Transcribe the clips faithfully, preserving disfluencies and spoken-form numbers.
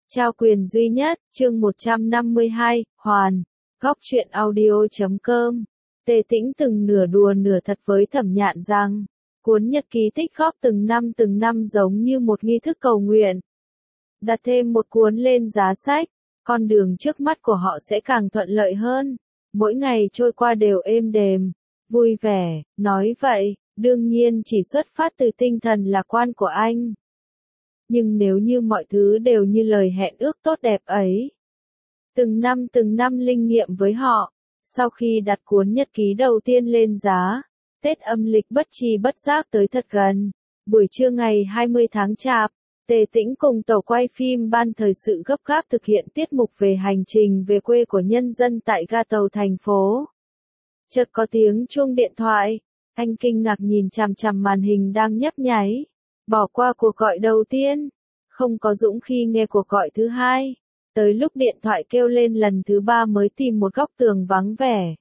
Trao quyền duy nhất, chương một trăm năm mươi hai, Hoàn, góc truyện audio chấm com. Tề Tĩnh từng nửa đùa nửa thật với Thẩm Nhạn rằng, cuốn nhật ký tích góp từng năm từng năm giống như một nghi thức cầu nguyện. Đặt thêm một cuốn lên giá sách, con đường trước mắt của họ sẽ càng thuận lợi hơn. Mỗi ngày trôi qua đều êm đềm, vui vẻ, nói vậy, đương nhiên chỉ xuất phát từ tinh thần lạc quan của anh. Nhưng nếu như mọi thứ đều như lời hẹn ước tốt đẹp ấy, từng năm từng năm linh nghiệm với họ, sau khi đặt cuốn nhật ký đầu tiên lên giá, Tết âm lịch bất tri bất giác tới thật gần. Buổi trưa ngày hai mươi tháng Chạp, Tề Tĩnh cùng tổ quay phim Ban Thời sự gấp gáp thực hiện tiết mục về hành trình về quê của nhân dân tại ga tàu thành phố. Chợt có tiếng chuông điện thoại, anh kinh ngạc nhìn chằm chằm màn hình đang nhấp nháy, bỏ qua cuộc gọi đầu tiên, không có dũng khí nghe cuộc gọi thứ hai, tới lúc điện thoại kêu lên lần thứ ba mới tìm một góc tường vắng vẻ.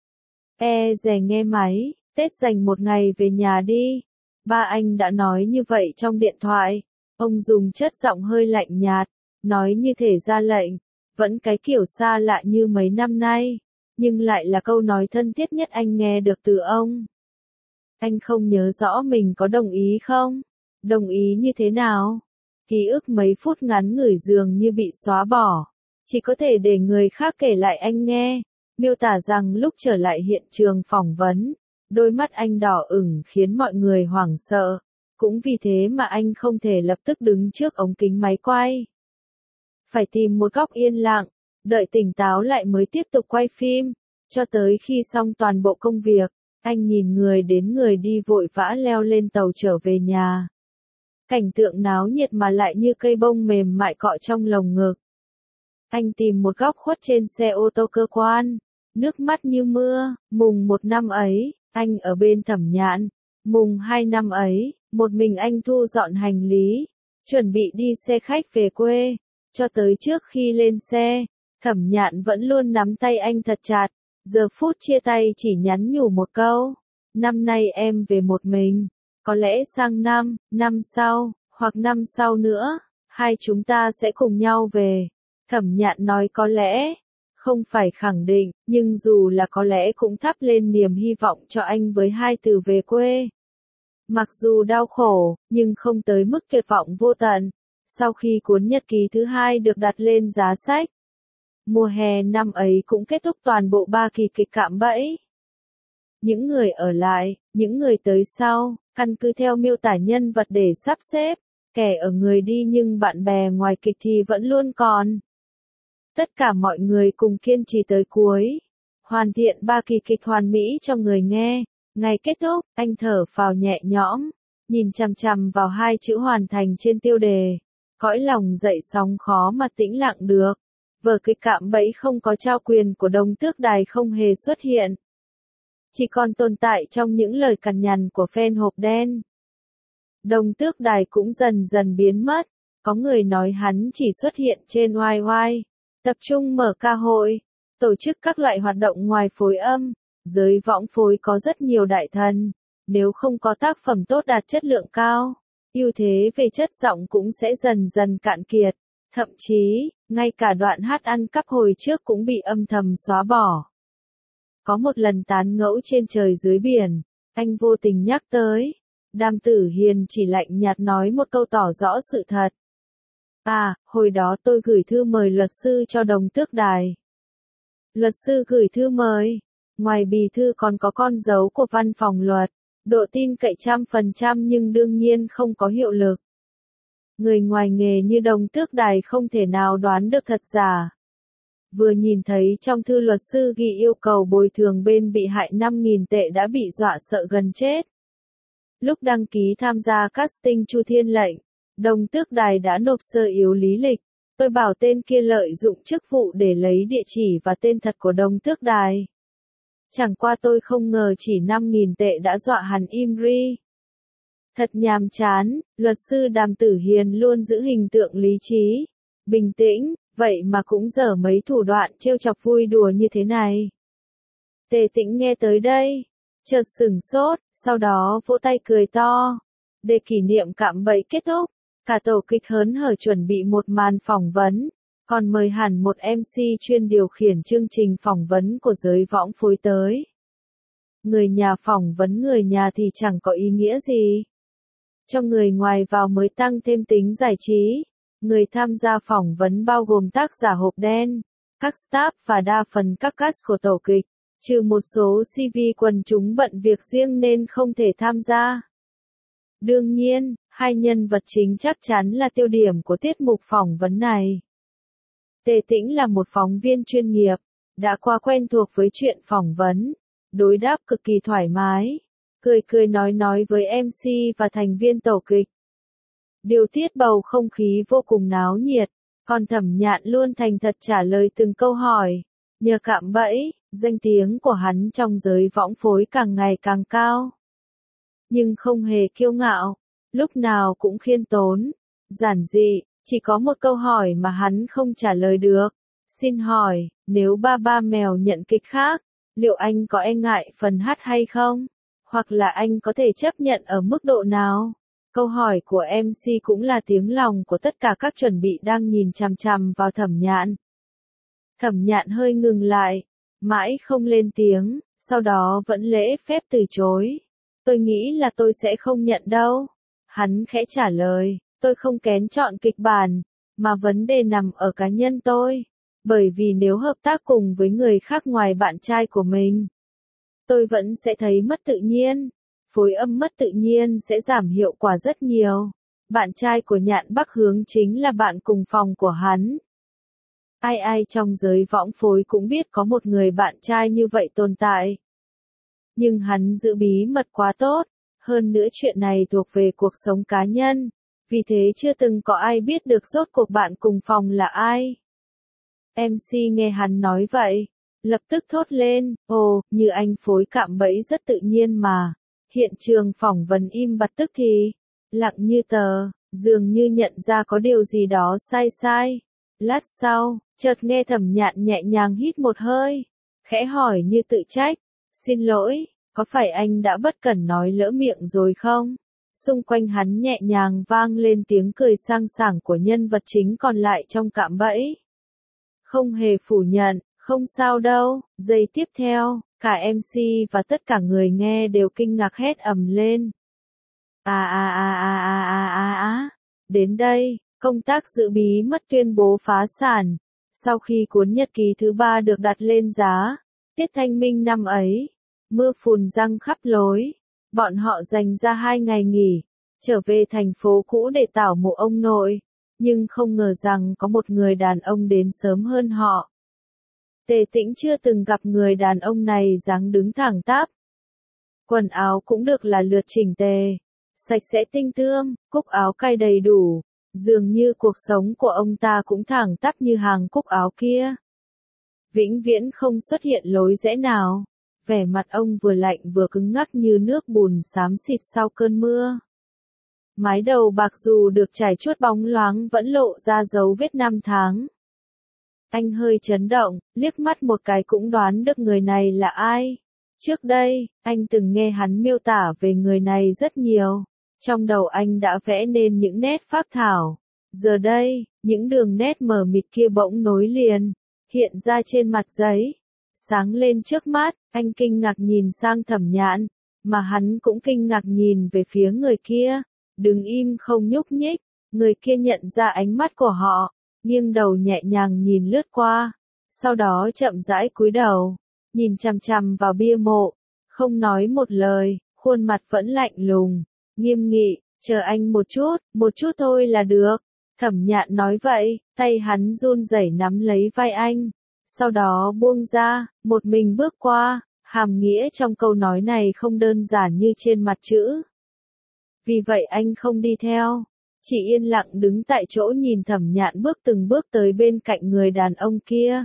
E dè nghe máy, Tết dành một ngày về nhà đi. Ba anh đã nói như vậy trong điện thoại. Ông dùng chất giọng hơi lạnh nhạt, nói như thể ra lệnh, vẫn cái kiểu xa lạ như mấy năm nay, nhưng lại là câu nói thân thiết nhất anh nghe được từ ông. Anh không nhớ rõ mình có đồng ý không? Đồng ý như thế nào? Ký ức mấy phút ngắn ngủi dường như bị xóa bỏ, chỉ có thể để người khác kể lại anh nghe, miêu tả rằng lúc trở lại hiện trường phỏng vấn, đôi mắt anh đỏ ửng khiến mọi người hoảng sợ. Cũng vì thế mà anh không thể lập tức đứng trước ống kính máy quay. Phải tìm một góc yên lặng, đợi tỉnh táo lại mới tiếp tục quay phim, cho tới khi xong toàn bộ công việc, anh nhìn người đến người đi vội vã leo lên tàu trở về nhà. Cảnh tượng náo nhiệt mà lại như cây bông mềm mại cọ trong lồng ngực. Anh tìm một góc khuất trên xe ô tô cơ quan, nước mắt như mưa. Mùng một năm ấy, anh ở bên Thẩm Nhạn. Mùng hai năm ấy, một mình anh thu dọn hành lý, chuẩn bị đi xe khách về quê. Cho tới trước khi lên xe, Thẩm Nhạn vẫn luôn nắm tay anh thật chặt. Giờ phút chia tay chỉ nhắn nhủ một câu, năm nay em về một mình, có lẽ sang năm, năm sau, hoặc năm sau nữa, hai chúng ta sẽ cùng nhau về. Thẩm Nhạn nói có lẽ, không phải khẳng định, nhưng dù là có lẽ cũng thắp lên niềm hy vọng cho anh với hai từ về quê. Mặc dù đau khổ, nhưng không tới mức tuyệt vọng vô tận. Sau khi cuốn nhật ký thứ hai được đặt lên giá sách, mùa hè năm ấy cũng kết thúc toàn bộ ba kỳ kịch cạm bẫy. Những người ở lại, những người tới sau, căn cứ theo miêu tả nhân vật để sắp xếp, kẻ ở người đi nhưng bạn bè ngoài kịch thì vẫn luôn còn. Tất cả mọi người cùng kiên trì tới cuối, hoàn thiện ba kỳ kịch hoàn mỹ cho người nghe. Ngày kết thúc, anh thở phào nhẹ nhõm, nhìn chằm chằm vào hai chữ hoàn thành trên tiêu đề. Cõi lòng dậy sóng khó mà tĩnh lặng được. Vở kịch cạm bẫy không có trao quyền của Đồng Tước Đài không hề xuất hiện. Chỉ còn tồn tại trong những lời cằn nhằn của fan hộp đen. Đồng Tước Đài cũng dần dần biến mất. Có người nói hắn chỉ xuất hiện trên oai oai, tập trung mở ca hội, tổ chức các loại hoạt động ngoài phối âm. Giới võng phối có rất nhiều đại thần, nếu không có tác phẩm tốt đạt chất lượng cao, ưu thế về chất giọng cũng sẽ dần dần cạn kiệt. Thậm chí, ngay cả đoạn hát ăn cắp hồi trước cũng bị âm thầm xóa bỏ. Có một lần tán ngẫu trên trời dưới biển, anh vô tình nhắc tới, Đàm Tử Hiền chỉ lạnh nhạt nói một câu tỏ rõ sự thật. À, hồi đó tôi gửi thư mời luật sư cho Đồng Tước Đài. Luật sư gửi thư mời. Ngoài bì thư còn có con dấu của văn phòng luật, độ tin cậy trăm phần trăm nhưng đương nhiên không có hiệu lực. Người ngoài nghề như Đồng Tước Đài không thể nào đoán được thật giả. Vừa nhìn thấy trong thư luật sư ghi yêu cầu bồi thường bên bị hại năm nghìn tệ đã bị dọa sợ gần chết. Lúc đăng ký tham gia casting Chu Thiên Lệnh, Đồng Tước Đài đã nộp sơ yếu lý lịch. Tôi bảo tên kia lợi dụng chức vụ để lấy địa chỉ và tên thật của Đồng Tước Đài. Chẳng qua tôi không ngờ chỉ năm nghìn tệ đã dọa hẳn im ri. Thật nhàm chán, luật sư Đàm Tử Hiền luôn giữ hình tượng lý trí, bình tĩnh, vậy mà cũng dở mấy thủ đoạn trêu chọc vui đùa như thế này. Tề Tĩnh nghe tới đây, chợt sửng sốt, sau đó vỗ tay cười to. Để kỷ niệm cạm bẫy kết thúc, Cả tổ kịch hớn hở chuẩn bị một màn phỏng vấn, còn mời hẳn một em xê chuyên điều khiển chương trình phỏng vấn của giới võng phối tới. Người nhà phỏng vấn người nhà thì chẳng có ý nghĩa gì. Cho người ngoài vào mới tăng thêm tính giải trí. Người tham gia phỏng vấn bao gồm tác giả hộp đen, các staff và đa phần các cast của tổ kịch, trừ một số xê vê quần chúng bận việc riêng nên không thể tham gia. Đương nhiên, hai nhân vật chính chắc chắn là tiêu điểm của tiết mục phỏng vấn này. Tề Tĩnh là một phóng viên chuyên nghiệp, đã quá quen thuộc với chuyện phỏng vấn, đối đáp cực kỳ thoải mái, cười cười nói nói với em xê và thành viên tổ kịch. Điều tiết bầu không khí vô cùng náo nhiệt, còn Thẩm Nhạn luôn thành thật trả lời từng câu hỏi. Nhờ cạm bẫy, danh tiếng của hắn trong giới võng phối càng ngày càng cao. Nhưng không hề kiêu ngạo, lúc nào cũng khiêm tốn, giản dị, chỉ có một câu hỏi mà hắn không trả lời được. Xin hỏi, nếu ba ba mèo nhận kịch khác, liệu anh có e ngại phần hát hay không? Hoặc là anh có thể chấp nhận ở mức độ nào? Câu hỏi của em xê cũng là tiếng lòng của tất cả các chuẩn bị đang nhìn chằm chằm vào Thẩm Nhạn. Thẩm Nhạn hơi ngừng lại, mãi không lên tiếng, sau đó vẫn lễ phép từ chối. Tôi nghĩ là tôi sẽ không nhận đâu. Hắn khẽ trả lời, tôi không kén chọn kịch bản, mà vấn đề nằm ở cá nhân tôi. Bởi vì nếu hợp tác cùng với người khác ngoài bạn trai của mình, tôi vẫn sẽ thấy mất tự nhiên. Phối âm mất tự nhiên sẽ giảm hiệu quả rất nhiều. Bạn trai của Nhạn Bắc Hướng chính là bạn cùng phòng của hắn. Ai ai trong giới võng phối cũng biết có một người bạn trai như vậy tồn tại. Nhưng hắn giữ bí mật quá tốt, hơn nữa chuyện này thuộc về cuộc sống cá nhân, vì thế chưa từng có ai biết được rốt cuộc bạn cùng phòng là ai. em xê nghe hắn nói vậy, lập tức thốt lên, ồ, như anh phối cạm bẫy rất tự nhiên mà. Hiện trường phỏng vấn im bặt tức thì, lặng như tờ, dường như nhận ra có điều gì đó sai sai. Lát sau, chợt nghe Thẩm Nhạn nhẹ nhàng hít một hơi, khẽ hỏi như tự trách, xin lỗi, có phải anh đã bất cẩn nói lỡ miệng rồi không? Xung quanh hắn nhẹ nhàng vang lên tiếng cười sang sảng của nhân vật chính còn lại trong cạm bẫy. Không hề phủ nhận, không sao đâu. Giây tiếp theo, cả em xê và tất cả người nghe đều kinh ngạc hét ầm lên. À à à à à à à à. Đến đây, công tác giữ bí mật tuyên bố phá sản. Sau khi cuốn nhật ký thứ ba được đặt lên giá, Tết Thanh Minh năm ấy, mưa phùn giăng khắp lối. Bọn họ dành ra hai ngày nghỉ, trở về thành phố cũ để tảo mộ ông nội. Nhưng không ngờ rằng có một người đàn ông đến sớm hơn họ. Tề Tĩnh chưa từng gặp người đàn ông này dáng đứng thẳng tắp. Quần áo cũng được là lượt chỉnh tề, sạch sẽ tinh tươm, cúc áo cài đầy đủ, dường như cuộc sống của ông ta cũng thẳng tắp như hàng cúc áo kia. Vĩnh viễn không xuất hiện lối rẽ nào, vẻ mặt ông vừa lạnh vừa cứng ngắc như nước bùn xám xịt sau cơn mưa. Mái đầu bạc dù được trải chuốt bóng loáng vẫn lộ ra dấu vết năm tháng. Anh hơi chấn động, liếc mắt một cái cũng đoán được người này là ai. Trước đây, anh từng nghe hắn miêu tả về người này rất nhiều. Trong đầu anh đã vẽ nên những nét phác thảo. Giờ đây, những đường nét mờ mịt kia bỗng nối liền, hiện ra trên mặt giấy. Sáng lên trước mắt, anh kinh ngạc nhìn sang Thẩm Nhạn, mà hắn cũng kinh ngạc nhìn về phía người kia. Đứng im không nhúc nhích, người kia nhận ra ánh mắt của họ, nghiêng đầu nhẹ nhàng nhìn lướt qua, sau đó chậm rãi cúi đầu, nhìn chằm chằm vào bia mộ, không nói một lời, khuôn mặt vẫn lạnh lùng, nghiêm nghị, chờ anh một chút, một chút thôi là được. Thẩm Nhạn nói vậy, tay hắn run rẩy nắm lấy vai anh, sau đó buông ra, một mình bước qua, hàm nghĩa trong câu nói này không đơn giản như trên mặt chữ. Vì vậy anh không đi theo, chỉ yên lặng đứng tại chỗ nhìn Thẩm Nhạn bước từng bước tới bên cạnh người đàn ông kia.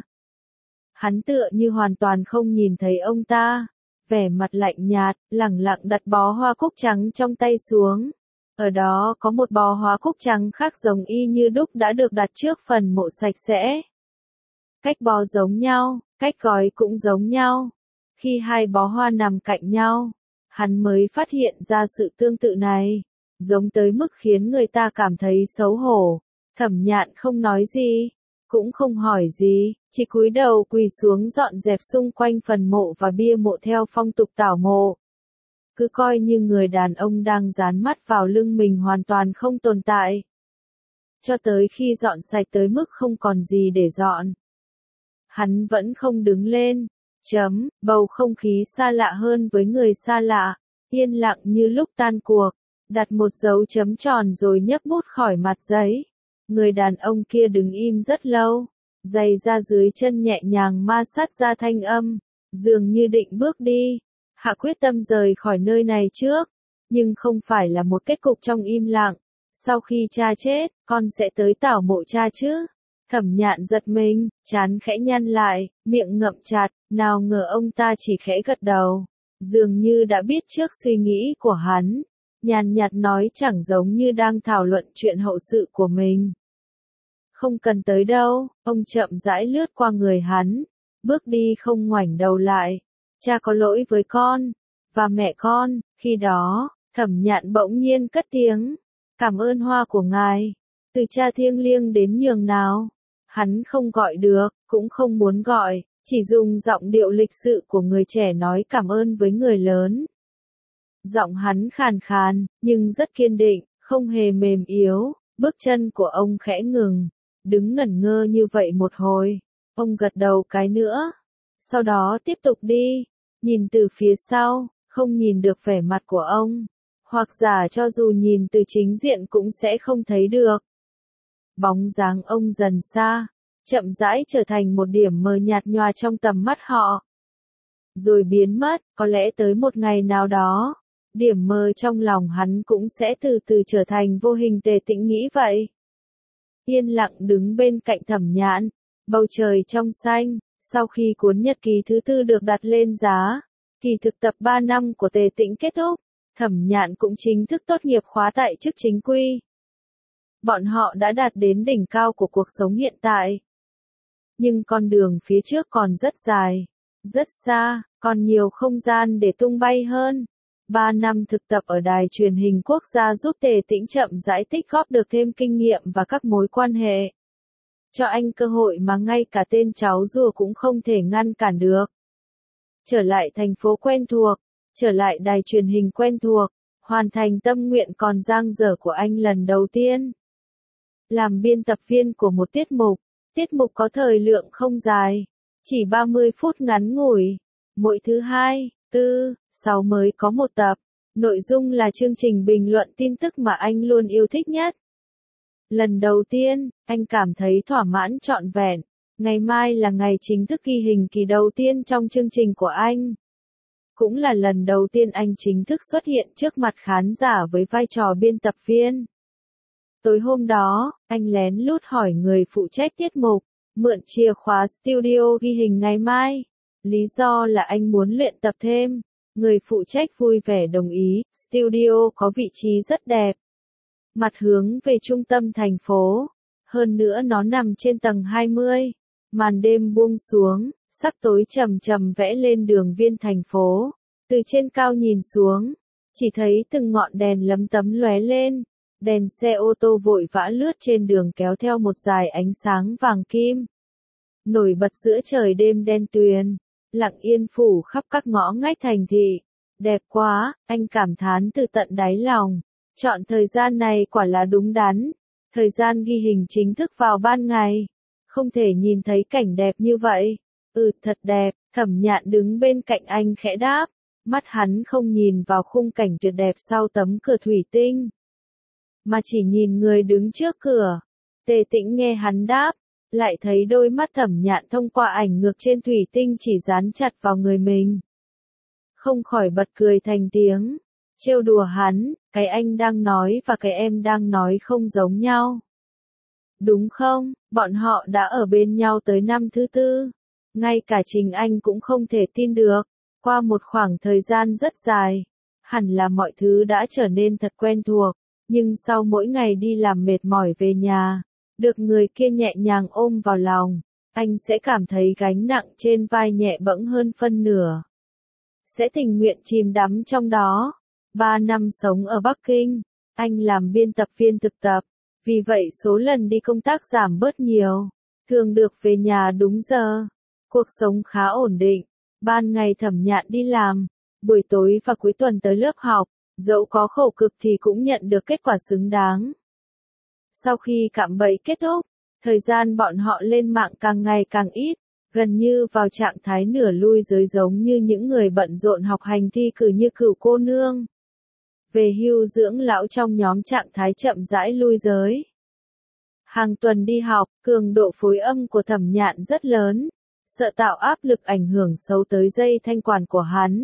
Hắn tựa như hoàn toàn không nhìn thấy ông ta, vẻ mặt lạnh nhạt, lẳng lặng đặt bó hoa cúc trắng trong tay xuống. Ở đó có một bó hoa cúc trắng khác giống y như đúc đã được đặt trước phần mộ sạch sẽ. Cách bó giống nhau, cách gói cũng giống nhau. Khi hai bó hoa nằm cạnh nhau, hắn mới phát hiện ra sự tương tự này. giống tới mức khiến người ta cảm thấy xấu hổ. Thẩm Nhạn không nói gì, cũng không hỏi gì, chỉ cúi đầu quỳ xuống dọn dẹp xung quanh phần mộ và bia mộ theo phong tục tảo mộ. Cứ coi như người đàn ông đang dán mắt vào lưng mình hoàn toàn không tồn tại. Cho tới khi dọn sạch tới mức không còn gì để dọn. Hắn vẫn không đứng lên. Chấm, bầu không khí xa lạ hơn với người xa lạ, yên lặng như lúc tan cuộc, đặt một dấu chấm tròn rồi nhấc bút khỏi mặt giấy. Người đàn ông kia đứng im rất lâu, giày ra dưới chân nhẹ nhàng ma sát ra thanh âm, dường như định bước đi. Hạ quyết tâm rời khỏi nơi này trước, nhưng không phải là một kết cục trong im lặng. Sau khi cha chết, con sẽ tới tảo mộ cha chứ? Thẩm Nhạn giật mình, trán khẽ nhăn lại, miệng ngậm chặt, nào ngờ ông ta chỉ khẽ gật đầu, dường như đã biết trước suy nghĩ của hắn, nhàn nhạt nói chẳng giống như đang thảo luận chuyện hậu sự của mình. Không cần tới đâu, ông chậm rãi lướt qua người hắn, bước đi không ngoảnh đầu lại. Cha có lỗi với con, và mẹ con. Khi đó, Thẩm Nhạn bỗng nhiên cất tiếng, cảm ơn hoa của ngài, từ cha thiêng liêng đến nhường nào. Hắn không gọi được, cũng không muốn gọi, chỉ dùng giọng điệu lịch sự của người trẻ nói cảm ơn với người lớn. Giọng hắn khàn khàn, nhưng rất kiên định, không hề mềm yếu. Bước chân của ông khẽ ngừng, đứng ngẩn ngơ như vậy một hồi. Ông gật đầu cái nữa, sau đó tiếp tục đi, nhìn từ phía sau, không nhìn được vẻ mặt của ông, hoặc giả cho dù nhìn từ chính diện cũng sẽ không thấy được. Bóng dáng ông dần xa, chậm rãi trở thành một điểm mờ nhạt nhòa trong tầm mắt họ. Rồi biến mất, có lẽ tới một ngày nào đó, điểm mờ trong lòng hắn cũng sẽ từ từ trở thành vô hình. Tề Tĩnh nghĩ vậy. Yên lặng đứng bên cạnh Thẩm Nhạn, bầu trời trong xanh, sau khi cuốn nhật ký thứ tư được đặt lên giá, kỳ thực tập ba năm của Tề Tĩnh kết thúc, Thẩm Nhạn cũng chính thức tốt nghiệp khóa tại chức chính quy. Bọn họ đã đạt đến đỉnh cao của cuộc sống hiện tại. Nhưng con đường phía trước còn rất dài, rất xa, còn nhiều không gian để tung bay hơn. Ba năm thực tập ở đài truyền hình quốc gia giúp Tề Tĩnh chậm rãi tích góp được thêm kinh nghiệm và các mối quan hệ. Cho anh cơ hội mà ngay cả tên cháu rùa cũng không thể ngăn cản được. Trở lại thành phố quen thuộc, trở lại đài truyền hình quen thuộc, hoàn thành tâm nguyện còn dang dở của anh lần đầu tiên. Làm biên tập viên của một tiết mục, tiết mục có thời lượng không dài, chỉ ba mươi phút ngắn ngủi, mỗi thứ hai, tư, sáu mới có một tập. Nội dung là chương trình bình luận tin tức mà anh luôn yêu thích nhất. Lần đầu tiên, anh cảm thấy thỏa mãn trọn vẹn. Ngày mai là ngày chính thức ghi hình kỳ đầu tiên trong chương trình của anh. Cũng là lần đầu tiên anh chính thức xuất hiện trước mặt khán giả với vai trò biên tập viên. Tối hôm đó, anh lén lút hỏi người phụ trách tiết mục, mượn chìa khóa studio ghi hình ngày mai. Lý do là anh muốn luyện tập thêm. Người phụ trách vui vẻ đồng ý, studio có vị trí rất đẹp. Mặt hướng về trung tâm thành phố. Hơn nữa nó nằm trên tầng hai mươi. Màn đêm buông xuống, sắc tối trầm trầm vẽ lên đường viên thành phố. Từ trên cao nhìn xuống, chỉ thấy từng ngọn đèn lấm tấm lóe lên. Đèn xe ô tô vội vã lướt trên đường kéo theo một dải ánh sáng vàng kim. Nổi bật giữa trời đêm đen tuyền, lặng yên phủ khắp các ngõ ngách thành thị. Đẹp quá, anh cảm thán từ tận đáy lòng. Chọn thời gian này quả là đúng đắn. Thời gian ghi hình chính thức vào ban ngày. Không thể nhìn thấy cảnh đẹp như vậy. Ừ, thật đẹp. Thẩm Nhạn đứng bên cạnh anh khẽ đáp. Mắt hắn không nhìn vào khung cảnh tuyệt đẹp sau tấm cửa thủy tinh, mà chỉ nhìn người đứng trước cửa. Tề Tĩnh nghe hắn đáp, lại thấy đôi mắt Thẩm Nhạn thông qua ảnh ngược trên thủy tinh chỉ dán chặt vào người mình. Không khỏi bật cười thành tiếng, trêu đùa hắn, cái anh đang nói và cái em đang nói không giống nhau. Đúng không, bọn họ đã ở bên nhau tới năm thứ tư. Ngay cả chính anh cũng không thể tin được. Qua một khoảng thời gian rất dài, hẳn là mọi thứ đã trở nên thật quen thuộc. Nhưng sau mỗi ngày đi làm mệt mỏi về nhà, được người kia nhẹ nhàng ôm vào lòng, anh sẽ cảm thấy gánh nặng trên vai nhẹ bẫng hơn phân nửa. Sẽ tình nguyện chìm đắm trong đó. Ba năm sống ở Bắc Kinh, Anh làm biên tập viên thực tập, vì vậy số lần đi công tác giảm bớt nhiều, thường được về nhà đúng giờ. Cuộc sống khá ổn định, ban ngày Thẩm Nhạn đi làm, buổi tối và cuối tuần tới lớp học, dẫu có khổ cực thì cũng nhận được kết quả xứng đáng. Sau khi cạm bẫy kết thúc, thời gian bọn họ lên mạng càng ngày càng ít, gần như vào trạng thái nửa lui giới giống như những người bận rộn học hành thi cử như Cửu cô nương. Về hưu dưỡng lão trong nhóm trạng thái chậm rãi lui giới. Hàng tuần đi học, cường độ phối âm của Thẩm Nhạn rất lớn, sợ tạo áp lực ảnh hưởng xấu tới dây thanh quản của hắn.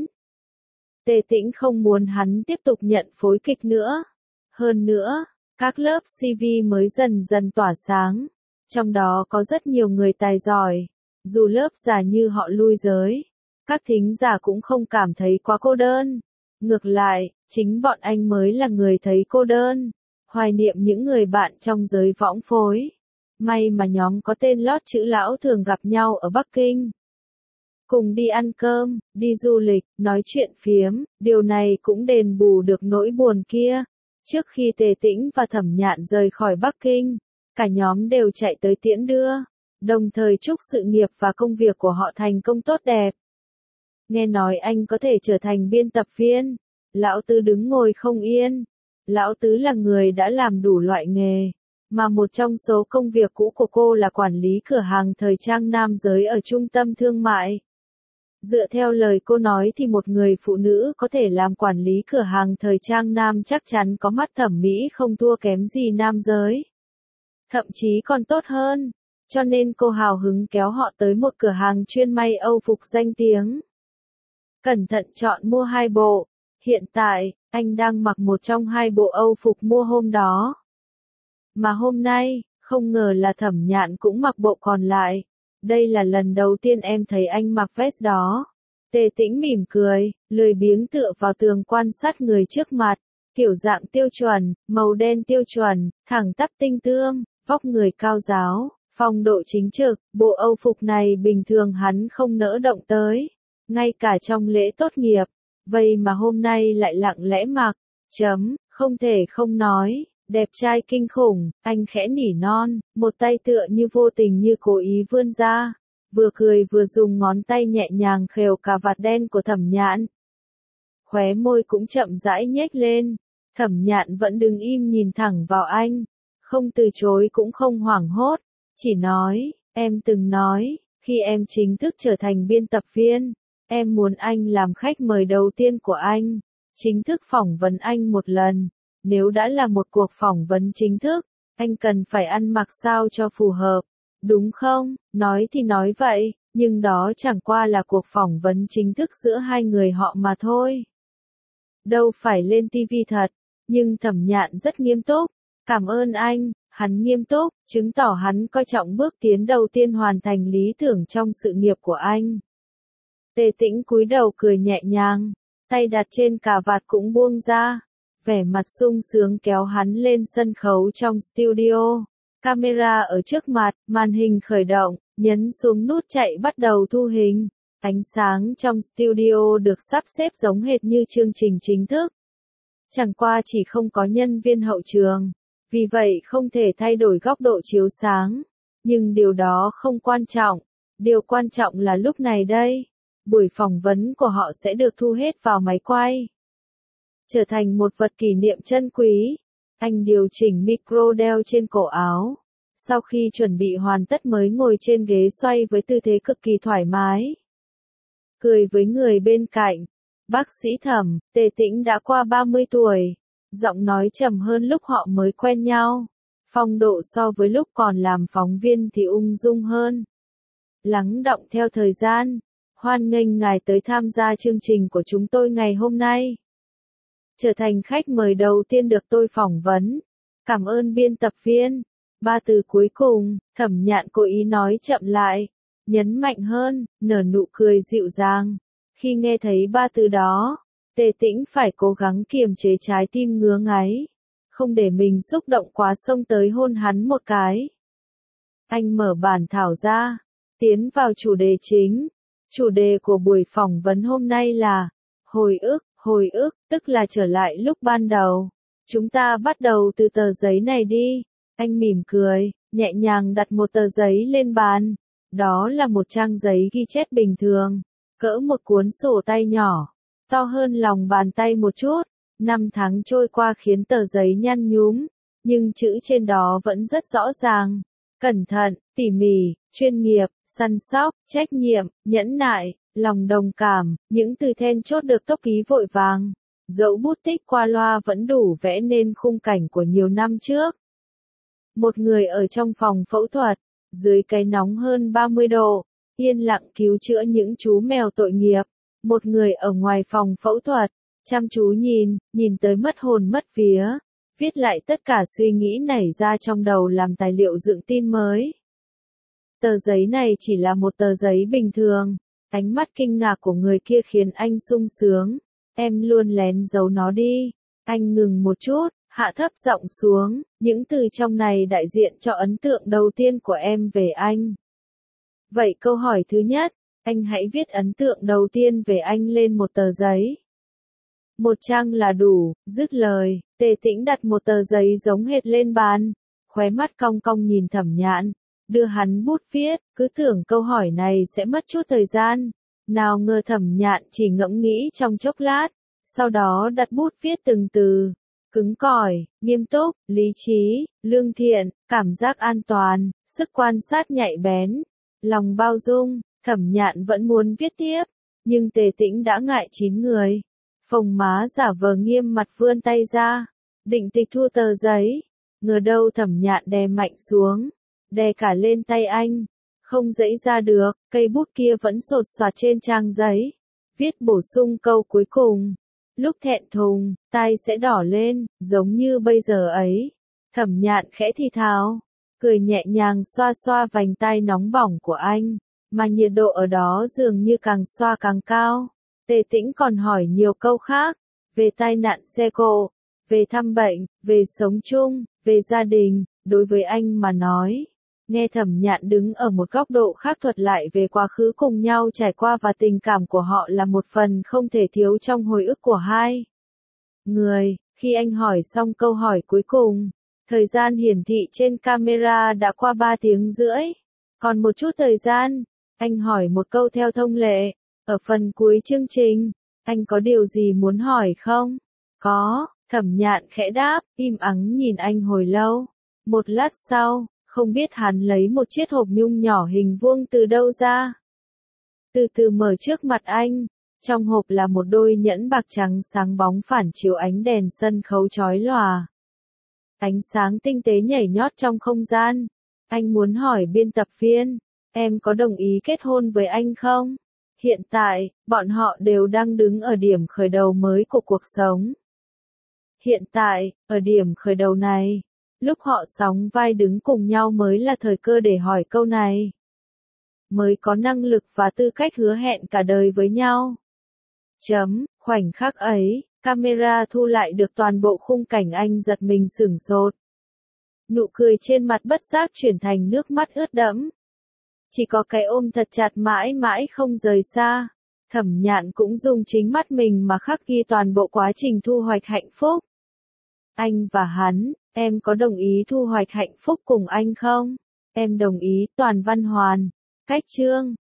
Tề Tĩnh không muốn hắn tiếp tục nhận phối kịch nữa. Hơn nữa, các lớp xê vê mới dần dần tỏa sáng, trong đó có rất nhiều người tài giỏi. Dù lớp giả như họ lui giới, các thính giả cũng không cảm thấy quá cô đơn. Ngược lại, chính bọn anh mới là người thấy cô đơn, hoài niệm những người bạn trong giới võng phối. May mà nhóm có tên lót chữ lão thường gặp nhau ở Bắc Kinh. Cùng đi ăn cơm, đi du lịch, nói chuyện phiếm, điều này cũng đền bù được nỗi buồn kia. Trước khi Tề Tĩnh và Thẩm Nhạn rời khỏi Bắc Kinh, cả nhóm đều chạy tới tiễn đưa, đồng thời chúc sự nghiệp và công việc của họ thành công tốt đẹp. Nghe nói anh có thể trở thành biên tập viên, Lão Tứ đứng ngồi không yên. Lão Tứ là người đã làm đủ loại nghề, mà một trong số công việc cũ của cô là quản lý cửa hàng thời trang nam giới ở trung tâm thương mại. Dựa theo lời cô nói thì một người phụ nữ có thể làm quản lý cửa hàng thời trang nam chắc chắn có mắt thẩm mỹ không thua kém gì nam giới. Thậm chí còn tốt hơn, cho nên cô hào hứng kéo họ tới một cửa hàng chuyên may Âu phục danh tiếng. Cẩn thận chọn mua hai bộ, hiện tại, anh đang mặc một trong hai bộ Âu phục mua hôm đó. Mà hôm nay, không ngờ là Thẩm Nhạn cũng mặc bộ còn lại. Đây là lần đầu tiên em thấy anh mặc vest đó. Tề Tĩnh mỉm cười, lười biếng tựa vào tường quan sát người trước mặt. Kiểu dạng tiêu chuẩn, màu đen tiêu chuẩn, thẳng tắp tinh tươm, vóc người cao ráo, phong độ chính trực. Bộ Âu phục này bình thường hắn không nỡ động tới, ngay cả trong lễ tốt nghiệp. Vậy mà hôm nay lại lặng lẽ mặc. Chấm, không thể không nói. Đẹp trai kinh khủng, anh khẽ nỉ non, một tay tựa như vô tình như cố ý vươn ra, vừa cười vừa dùng ngón tay nhẹ nhàng khều cà vạt đen của Thẩm Nhạn. Khóe môi cũng chậm rãi nhếch lên, Thẩm Nhạn vẫn đứng im nhìn thẳng vào anh, không từ chối cũng không hoảng hốt, chỉ nói, em từng nói, khi em chính thức trở thành biên tập viên, em muốn anh làm khách mời đầu tiên của anh, chính thức phỏng vấn anh một lần. Nếu đã là một cuộc phỏng vấn chính thức, anh cần phải ăn mặc sao cho phù hợp, đúng không? Nói thì nói vậy, nhưng đó chẳng qua là cuộc phỏng vấn chính thức giữa hai người họ mà thôi. Đâu phải lên ti vi thật, nhưng Thẩm Nhạn rất nghiêm túc. Cảm ơn anh, hắn nghiêm túc, chứng tỏ hắn coi trọng bước tiến đầu tiên hoàn thành lý tưởng trong sự nghiệp của anh. Tề Tĩnh cúi đầu cười nhẹ nhàng, tay đặt trên cà vạt cũng buông ra. Vẻ mặt sung sướng kéo hắn lên sân khấu trong studio. Camera ở trước mặt, màn hình khởi động, nhấn xuống nút chạy bắt đầu thu hình. Ánh sáng trong studio được sắp xếp giống hệt như chương trình chính thức. Chẳng qua chỉ không có nhân viên hậu trường, vì vậy không thể thay đổi góc độ chiếu sáng. Nhưng điều đó không quan trọng. Điều quan trọng là lúc này đây, buổi phỏng vấn của họ sẽ được thu hết vào máy quay. Trở thành một vật kỷ niệm chân quý. Anh điều chỉnh micro đeo trên cổ áo. Sau khi chuẩn bị hoàn tất mới ngồi trên ghế xoay với tư thế cực kỳ thoải mái. Cười với người bên cạnh. Bác sĩ Thẩm, Tề Tĩnh đã qua ba mươi tuổi. Giọng nói trầm hơn lúc họ mới quen nhau. Phong độ so với lúc còn làm phóng viên thì ung dung hơn. Lắng đọng theo thời gian. Hoan nghênh ngài tới tham gia chương trình của chúng tôi ngày hôm nay. Trở thành khách mời đầu tiên được tôi phỏng vấn. Cảm ơn biên tập viên. Ba từ cuối cùng, Thẩm Nhạn cố ý nói chậm lại, nhấn mạnh hơn, nở nụ cười dịu dàng. Khi nghe thấy ba từ đó, Tề Tĩnh phải cố gắng kiềm chế trái tim ngứa ngáy, không để mình xúc động quá xông tới hôn hắn một cái. Anh mở bản thảo ra, tiến vào chủ đề chính. Chủ đề của buổi phỏng vấn hôm nay là hồi ức. Hồi ức, tức là trở lại lúc ban đầu. Chúng ta bắt đầu từ tờ giấy này đi. Anh mỉm cười, nhẹ nhàng đặt một tờ giấy lên bàn. Đó là một trang giấy ghi chép bình thường, cỡ một cuốn sổ tay nhỏ, to hơn lòng bàn tay một chút. Năm tháng trôi qua khiến tờ giấy nhăn nhúm, nhưng chữ trên đó vẫn rất rõ ràng. Cẩn thận, tỉ mỉ, chuyên nghiệp, săn sóc, trách nhiệm, nhẫn nại, lòng đồng cảm, những từ then chốt được tốc ký vội vàng. Dẫu bút tích qua loa vẫn đủ vẽ nên khung cảnh của nhiều năm trước. Một người ở trong phòng phẫu thuật, dưới cái nóng hơn ba mươi độ, yên lặng cứu chữa những chú mèo tội nghiệp. Một người ở ngoài phòng phẫu thuật, chăm chú nhìn, nhìn tới mất hồn mất vía, viết lại tất cả suy nghĩ nảy ra trong đầu làm tài liệu dựng tin mới. Tờ giấy này chỉ là một tờ giấy bình thường, ánh mắt kinh ngạc của người kia khiến anh sung sướng. Em luôn lén giấu nó đi. Anh ngừng một chút, hạ thấp giọng xuống, những từ trong này đại diện cho ấn tượng đầu tiên của em về anh. Vậy câu hỏi thứ nhất, anh hãy viết ấn tượng đầu tiên về anh lên một tờ giấy. Một trang là đủ, dứt lời, Tề Tĩnh đặt một tờ giấy giống hệt lên bàn, khóe mắt cong cong nhìn Thẩm Nhạn, đưa hắn bút viết, cứ tưởng câu hỏi này sẽ mất chút thời gian. Nào ngờ Thẩm Nhạn chỉ ngẫm nghĩ trong chốc lát, sau đó đặt bút viết từng từ, cứng cỏi, nghiêm túc, lý trí, lương thiện, cảm giác an toàn, sức quan sát nhạy bén, lòng bao dung. Thẩm Nhạn vẫn muốn viết tiếp, nhưng Tề Tĩnh đã ngại chín người. Phồng má giả vờ nghiêm mặt vươn tay ra, định tịch thu tờ giấy, ngờ đâu Thẩm Nhạn đè mạnh xuống, đè cả lên tay anh, không dãy ra được, cây bút kia vẫn sột soạt trên trang giấy, viết bổ sung câu cuối cùng, lúc thẹn thùng, tai sẽ đỏ lên, giống như bây giờ ấy. Thẩm Nhạn khẽ thì thào, cười nhẹ nhàng xoa xoa vành tai nóng bỏng của anh, mà nhiệt độ ở đó dường như càng xoa càng cao. Tề Tĩnh còn hỏi nhiều câu khác, về tai nạn xe cộ, về thăm bệnh, về sống chung, về gia đình. Đối với anh mà nói, nghe Thẩm Nhạn đứng ở một góc độ khác thuật lại về quá khứ cùng nhau trải qua và tình cảm của họ là một phần không thể thiếu trong hồi ức của hai người. Khi anh hỏi xong câu hỏi cuối cùng, thời gian hiển thị trên camera đã qua ba tiếng rưỡi. Còn một chút thời gian, anh hỏi một câu theo thông lệ. Ở phần cuối chương trình, anh có điều gì muốn hỏi không? Có, Thẩm Nhạn khẽ đáp, im ắng nhìn anh hồi lâu. Một lát sau, không biết hắn lấy một chiếc hộp nhung nhỏ hình vuông từ đâu ra. Từ từ mở trước mặt anh, trong hộp là một đôi nhẫn bạc trắng sáng bóng phản chiếu ánh đèn sân khấu chói lòa. Ánh sáng tinh tế nhảy nhót trong không gian. Anh muốn hỏi biên tập viên, em có đồng ý kết hôn với anh không? Hiện tại, bọn họ đều đang đứng ở điểm khởi đầu mới của cuộc sống. Hiện tại, ở điểm khởi đầu này, lúc họ sóng vai đứng cùng nhau mới là thời cơ để hỏi câu này. Mới có năng lực và tư cách hứa hẹn cả đời với nhau. Chấm, khoảnh khắc ấy, camera thu lại được toàn bộ khung cảnh anh giật mình sửng sốt. Nụ cười trên mặt bất giác chuyển thành nước mắt ướt đẫm. Chỉ có cái ôm thật chặt mãi mãi không rời xa. Thẩm Nhạn cũng dùng chính mắt mình mà khắc ghi toàn bộ quá trình thu hoạch hạnh phúc. Anh và hắn, em có đồng ý thu hoạch hạnh phúc cùng anh không? Em đồng ý. Toàn Văn Hoàn. Cách chương